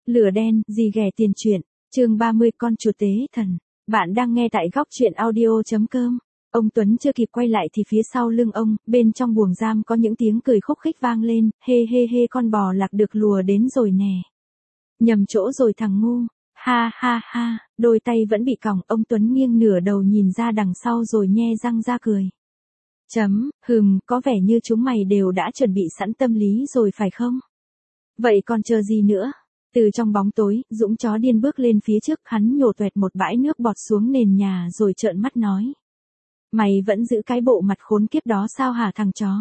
Lửa đen, gì ghẻ tiền truyện, chương 30 con chuột tế thần. Bạn đang nghe tại góc truyện audio.com. Ông Tuấn chưa kịp quay lại thì phía sau lưng ông, bên trong buồng giam có những tiếng cười khúc khích vang lên, hê hê hê con bò lạc được lùa đến rồi nè. Nhầm chỗ rồi thằng ngu, ha ha ha, đôi tay vẫn bị còng, ông Tuấn nghiêng nửa đầu nhìn ra đằng sau rồi nhe răng ra cười. Có vẻ như chúng mày đều đã chuẩn bị sẵn tâm lý rồi phải không? Vậy còn chờ gì nữa? Từ trong bóng tối, Dũng chó điên bước lên phía trước, hắn nhổ toẹt một bãi nước bọt xuống nền nhà rồi trợn mắt nói. Mày vẫn giữ cái bộ mặt khốn kiếp đó sao hả thằng chó?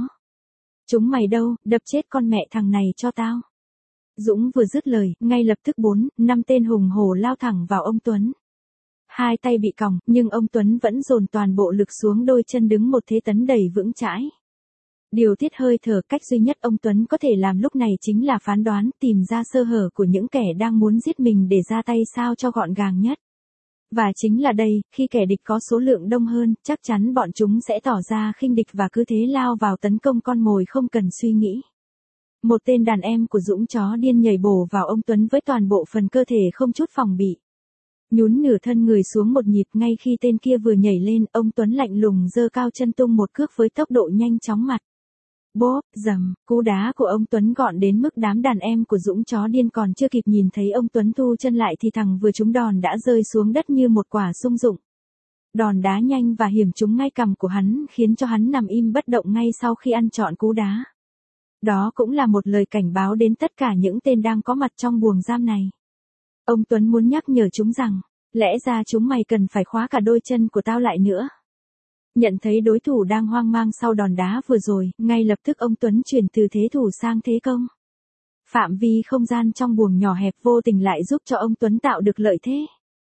Chúng mày đâu, đập chết con mẹ thằng này cho tao. Dũng vừa dứt lời, ngay lập tức 4-5 tên hùng hổ lao thẳng vào ông Tuấn. Hai tay bị còng, nhưng ông Tuấn vẫn dồn toàn bộ lực xuống đôi chân đứng một thế tấn đầy vững chãi. Điều tiết hơi thở, cách duy nhất ông Tuấn có thể làm lúc này chính là phán đoán, tìm ra sơ hở của những kẻ đang muốn giết mình để ra tay sao cho gọn gàng nhất. Và chính là đây, khi kẻ địch có số lượng đông hơn, chắc chắn bọn chúng sẽ tỏ ra khinh địch và cứ thế lao vào tấn công con mồi không cần suy nghĩ. Một tên đàn em của Dũng chó điên nhảy bổ vào ông Tuấn với toàn bộ phần cơ thể không chút phòng bị. Nhún nửa thân người xuống một nhịp, ngay khi tên kia vừa nhảy lên, ông Tuấn lạnh lùng giơ cao chân tung một cước với tốc độ nhanh chóng mặt. Bốp, dầm, cú đá của ông Tuấn gọn đến mức đám đàn em của Dũng chó điên còn chưa kịp nhìn thấy ông Tuấn thu chân lại thì thằng vừa trúng đòn đã rơi xuống đất như một quả sung dụng. Đòn đá nhanh và hiểm trúng ngay cằm của hắn, khiến cho hắn nằm im bất động ngay sau khi ăn trọn cú đá. Đó cũng là một lời cảnh báo đến tất cả những tên đang có mặt trong buồng giam này. Ông Tuấn muốn nhắc nhở chúng rằng, lẽ ra chúng mày cần phải khóa cả đôi chân của tao lại nữa. Nhận thấy đối thủ đang hoang mang sau đòn đá vừa rồi, ngay lập tức ông Tuấn chuyển từ thế thủ sang thế công. Phạm vi không gian trong buồng nhỏ hẹp vô tình lại giúp cho ông Tuấn tạo được lợi thế.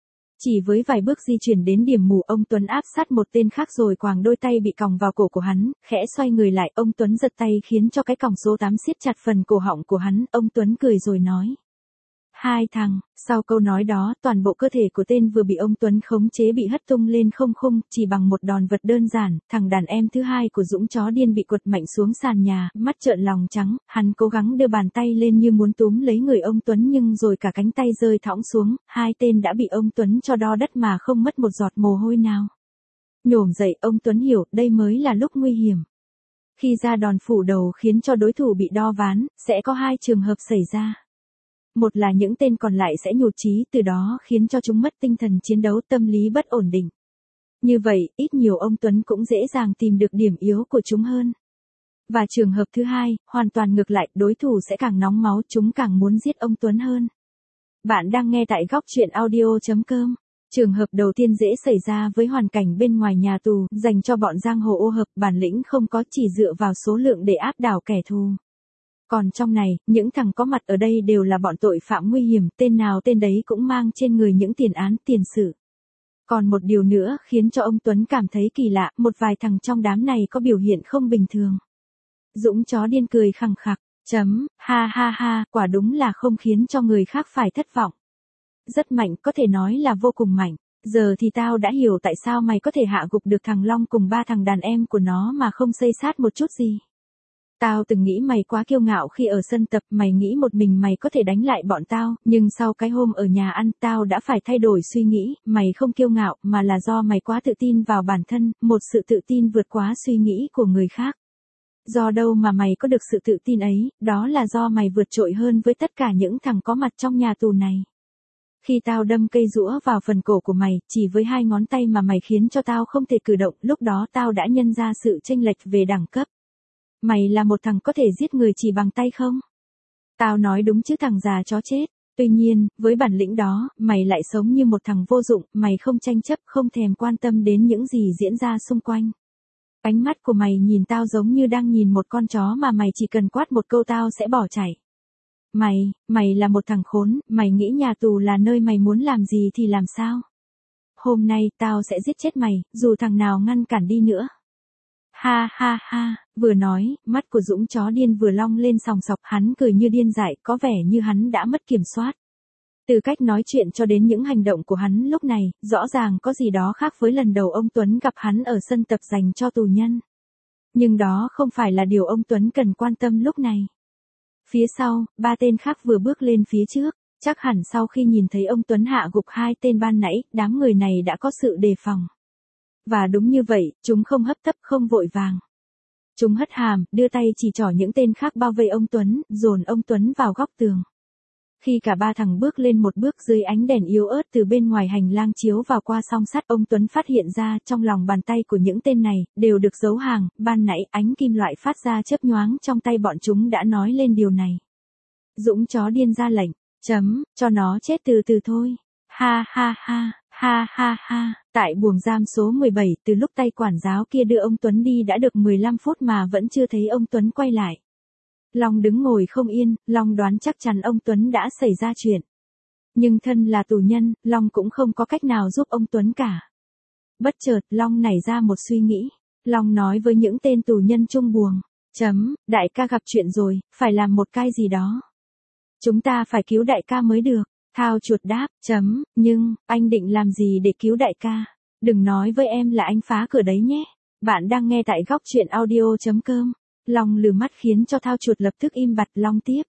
Chỉ với vài bước di chuyển đến điểm mù, ông Tuấn áp sát một tên khác rồi quàng đôi tay bị còng vào cổ của hắn, khẽ xoay người lại, ông Tuấn giật tay khiến cho cái còng số 8 siết chặt phần cổ họng của hắn, ông Tuấn cười rồi nói. Hai thằng, sau câu nói đó, toàn bộ cơ thể của tên vừa bị ông Tuấn khống chế bị hất tung lên không khung, chỉ bằng một đòn vật đơn giản, thằng đàn em thứ hai của Dũng chó điên bị quật mạnh xuống sàn nhà, mắt trợn lòng trắng, hắn cố gắng đưa bàn tay lên như muốn túm lấy người ông Tuấn nhưng rồi cả cánh tay rơi thõng xuống, hai tên đã bị ông Tuấn cho đo đất mà không mất một giọt mồ hôi nào. Nhổm dậy, ông Tuấn hiểu, đây mới là lúc nguy hiểm. Khi ra đòn phủ đầu khiến cho đối thủ bị đo ván, sẽ có hai trường hợp xảy ra. Một là những tên còn lại sẽ nhụt chí, từ đó khiến cho chúng mất tinh thần chiến đấu, tâm lý bất ổn định. Như vậy, ít nhiều ông Tuấn cũng dễ dàng tìm được điểm yếu của chúng hơn. Và trường hợp thứ hai, hoàn toàn ngược lại, đối thủ sẽ càng nóng máu, chúng càng muốn giết ông Tuấn hơn. Bạn đang nghe tại góc truyện audio.com. Trường hợp đầu tiên dễ xảy ra với hoàn cảnh bên ngoài nhà tù, dành cho bọn giang hồ ô hợp, bản lĩnh không có, chỉ dựa vào số lượng để áp đảo kẻ thù. Còn trong này, những thằng có mặt ở đây đều là bọn tội phạm nguy hiểm, tên nào tên đấy cũng mang trên người những tiền án, tiền sự. Còn một điều nữa khiến cho ông Tuấn cảm thấy kỳ lạ, một vài thằng trong đám này có biểu hiện không bình thường. Dũng chó điên cười khằng khặc, ha ha ha, quả đúng là không khiến cho người khác phải thất vọng. Rất mạnh, có thể nói là vô cùng mạnh. Giờ thì tao đã hiểu tại sao mày có thể hạ gục được thằng Long cùng 3 thằng đàn em của nó mà không xây sát một chút gì. Tao từng nghĩ mày quá kiêu ngạo khi ở sân tập, mày nghĩ một mình mày có thể đánh lại bọn tao, nhưng sau cái hôm ở nhà ăn, tao đã phải thay đổi suy nghĩ, mày không kiêu ngạo, mà là do mày quá tự tin vào bản thân, một sự tự tin vượt quá suy nghĩ của người khác. Do đâu mà mày có được sự tự tin ấy, đó là do mày vượt trội hơn với tất cả những thằng có mặt trong nhà tù này. Khi tao đâm cây rũa vào phần cổ của mày, chỉ với 2 ngón tay mà mày khiến cho tao không thể cử động, lúc đó tao đã nhân ra sự chênh lệch về đẳng cấp. Mày là một thằng có thể giết người chỉ bằng tay không? Tao nói đúng chứ thằng già chó chết. Tuy nhiên, với bản lĩnh đó, mày lại sống như một thằng vô dụng, mày không tranh chấp, không thèm quan tâm đến những gì diễn ra xung quanh. Ánh mắt của mày nhìn tao giống như đang nhìn một con chó mà mày chỉ cần quát một câu tao sẽ bỏ chạy. Mày là một thằng khốn, mày nghĩ nhà tù là nơi mày muốn làm gì thì làm sao? Hôm nay, tao sẽ giết chết mày, dù thằng nào ngăn cản đi nữa. Ha ha ha, vừa nói, mắt của Dũng chó điên vừa long lên sòng sọc, hắn cười như điên dại, có vẻ như hắn đã mất kiểm soát. Từ cách nói chuyện cho đến những hành động của hắn lúc này, rõ ràng có gì đó khác với lần đầu ông Tuấn gặp hắn ở sân tập dành cho tù nhân. Nhưng đó không phải là điều ông Tuấn cần quan tâm lúc này. Phía sau, 3 tên khác vừa bước lên phía trước. Chắc hẳn sau khi nhìn thấy ông Tuấn hạ gục hai tên ban nãy, đám người này đã có sự đề phòng. Và đúng như vậy, chúng không hấp tấp không vội vàng. Chúng hất hàm, đưa tay chỉ trỏ những tên khác bao vây ông Tuấn, dồn ông Tuấn vào góc tường. Khi cả ba thằng bước lên một bước dưới ánh đèn yếu ớt từ bên ngoài hành lang chiếu vào qua song sắt, ông Tuấn phát hiện ra trong lòng bàn tay của những tên này, đều được giấu hàng, ban nãy ánh kim loại phát ra chớp nhoáng trong tay bọn chúng đã nói lên điều này. Dũng chó điên ra lệnh, cho nó chết từ từ thôi. Ha ha ha, ha ha ha, tại buồng giam số 17, từ lúc tay quản giáo kia đưa ông Tuấn đi đã được 15 phút mà vẫn chưa thấy ông Tuấn quay lại. Long đứng ngồi không yên, Long đoán chắc chắn ông Tuấn đã xảy ra chuyện. Nhưng thân là tù nhân, Long cũng không có cách nào giúp ông Tuấn cả. Bất chợt, Long nảy ra một suy nghĩ. Long nói với những tên tù nhân chung buồng. Đại ca gặp chuyện rồi, phải làm một cái gì đó. Chúng ta phải cứu đại ca mới được. Thao chuột đáp, nhưng, anh định làm gì để cứu đại ca? Đừng nói với em là anh phá cửa đấy nhé. Bạn đang nghe tại góc truyện audio.com. Long lừ mắt khiến cho Thao chuột lập tức im bặt. Long tiếp.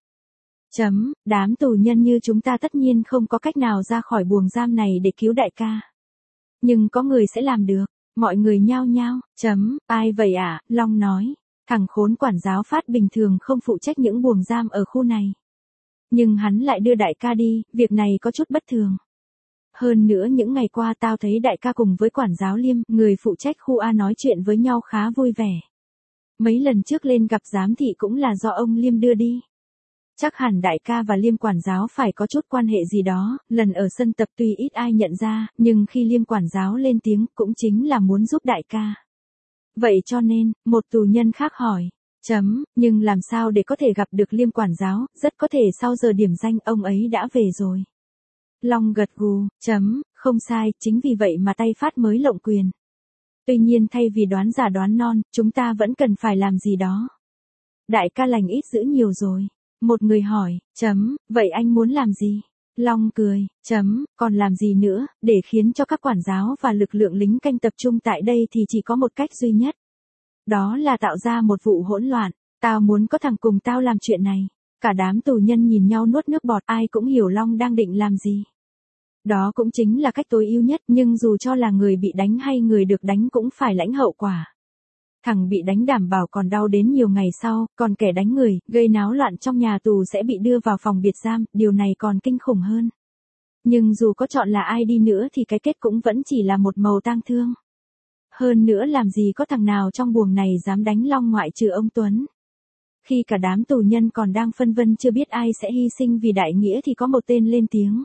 Đám tù nhân như chúng ta tất nhiên không có cách nào ra khỏi buồng giam này để cứu đại ca. Nhưng có người sẽ làm được. Mọi người nhao nhao. Ai vậy ạ? Long nói. Thằng khốn quản giáo Phát bình thường không phụ trách những buồng giam ở khu này. Nhưng hắn lại đưa đại ca đi, việc này có chút bất thường. Hơn nữa những ngày qua tao thấy đại ca cùng với quản giáo Liêm, người phụ trách khu A nói chuyện với nhau khá vui vẻ. Mấy lần trước lên gặp giám thị cũng là do ông Liêm đưa đi. Chắc hẳn đại ca và Liêm quản giáo phải có chút quan hệ gì đó, lần ở sân tập tuy ít ai nhận ra, nhưng khi Liêm quản giáo lên tiếng cũng chính là muốn giúp đại ca. Vậy cho nên, một tù nhân khác hỏi. Nhưng làm sao để có thể gặp được Liêm quản giáo, rất có thể sau giờ điểm danh ông ấy đã về rồi. Long gật gù, không sai, chính vì vậy mà tay Phát mới lộng quyền. Tuy nhiên thay vì đoán giả đoán non, chúng ta vẫn cần phải làm gì đó. Đại ca lành ít dữ nhiều rồi. Một người hỏi, vậy anh muốn làm gì? Long cười, còn làm gì nữa, để khiến cho các quản giáo và lực lượng lính canh tập trung tại đây thì chỉ có một cách duy nhất. Đó là tạo ra một vụ hỗn loạn. Tao muốn có thằng cùng tao làm chuyện này. Cả đám tù nhân nhìn nhau nuốt nước bọt, ai cũng hiểu Long đang định làm gì. Đó cũng chính là cách tối ưu nhất, nhưng dù cho là người bị đánh hay người được đánh cũng phải lãnh hậu quả. Thằng bị đánh đảm bảo còn đau đến nhiều ngày sau, còn kẻ đánh người, gây náo loạn trong nhà tù sẽ bị đưa vào phòng biệt giam, điều này còn kinh khủng hơn. Nhưng dù có chọn là ai đi nữa thì cái kết cũng vẫn chỉ là một màu tang thương. Hơn nữa làm gì có thằng nào trong buồng này dám đánh Long ngoại trừ ông Tuấn. Khi cả đám tù nhân còn đang phân vân chưa biết ai sẽ hy sinh vì đại nghĩa thì có một tên lên tiếng.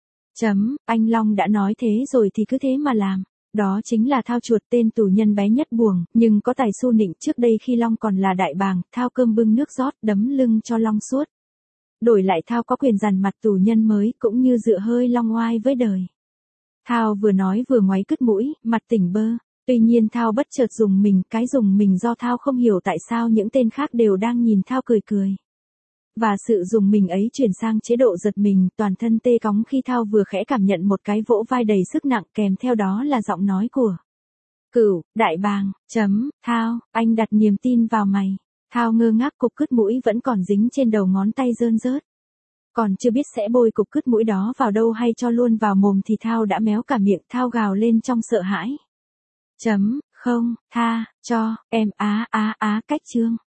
Anh Long đã nói thế rồi thì cứ thế mà làm. Đó chính là Thao chuột, tên tù nhân bé nhất buồng, nhưng có tài xu nịnh. Trước đây khi Long còn là đại bàng, Thao cơm bưng nước rót, đấm lưng cho Long suốt. Đổi lại Thao có quyền dằn mặt tù nhân mới, cũng như dựa hơi Long oai với đời. Thao vừa nói vừa ngoáy cứt mũi, mặt tỉnh bơ. Tuy nhiên Thao bất chợt dùng mình, cái dùng mình do Thao không hiểu tại sao những tên khác đều đang nhìn Thao cười cười. Và sự dùng mình ấy chuyển sang chế độ giật mình, toàn thân tê cóng khi Thao vừa khẽ cảm nhận một cái vỗ vai đầy sức nặng, kèm theo đó là giọng nói của Cửu, đại bàng, Thao, anh đặt niềm tin vào mày. Thao ngơ ngác, cục cứt mũi vẫn còn dính trên đầu ngón tay rơn rớt. Còn chưa biết sẽ bôi cục cứt mũi đó vào đâu hay cho luôn vào mồm thì Thao đã méo cả miệng. Thao gào lên trong sợ hãi. Không, tha, cho, em cách chương.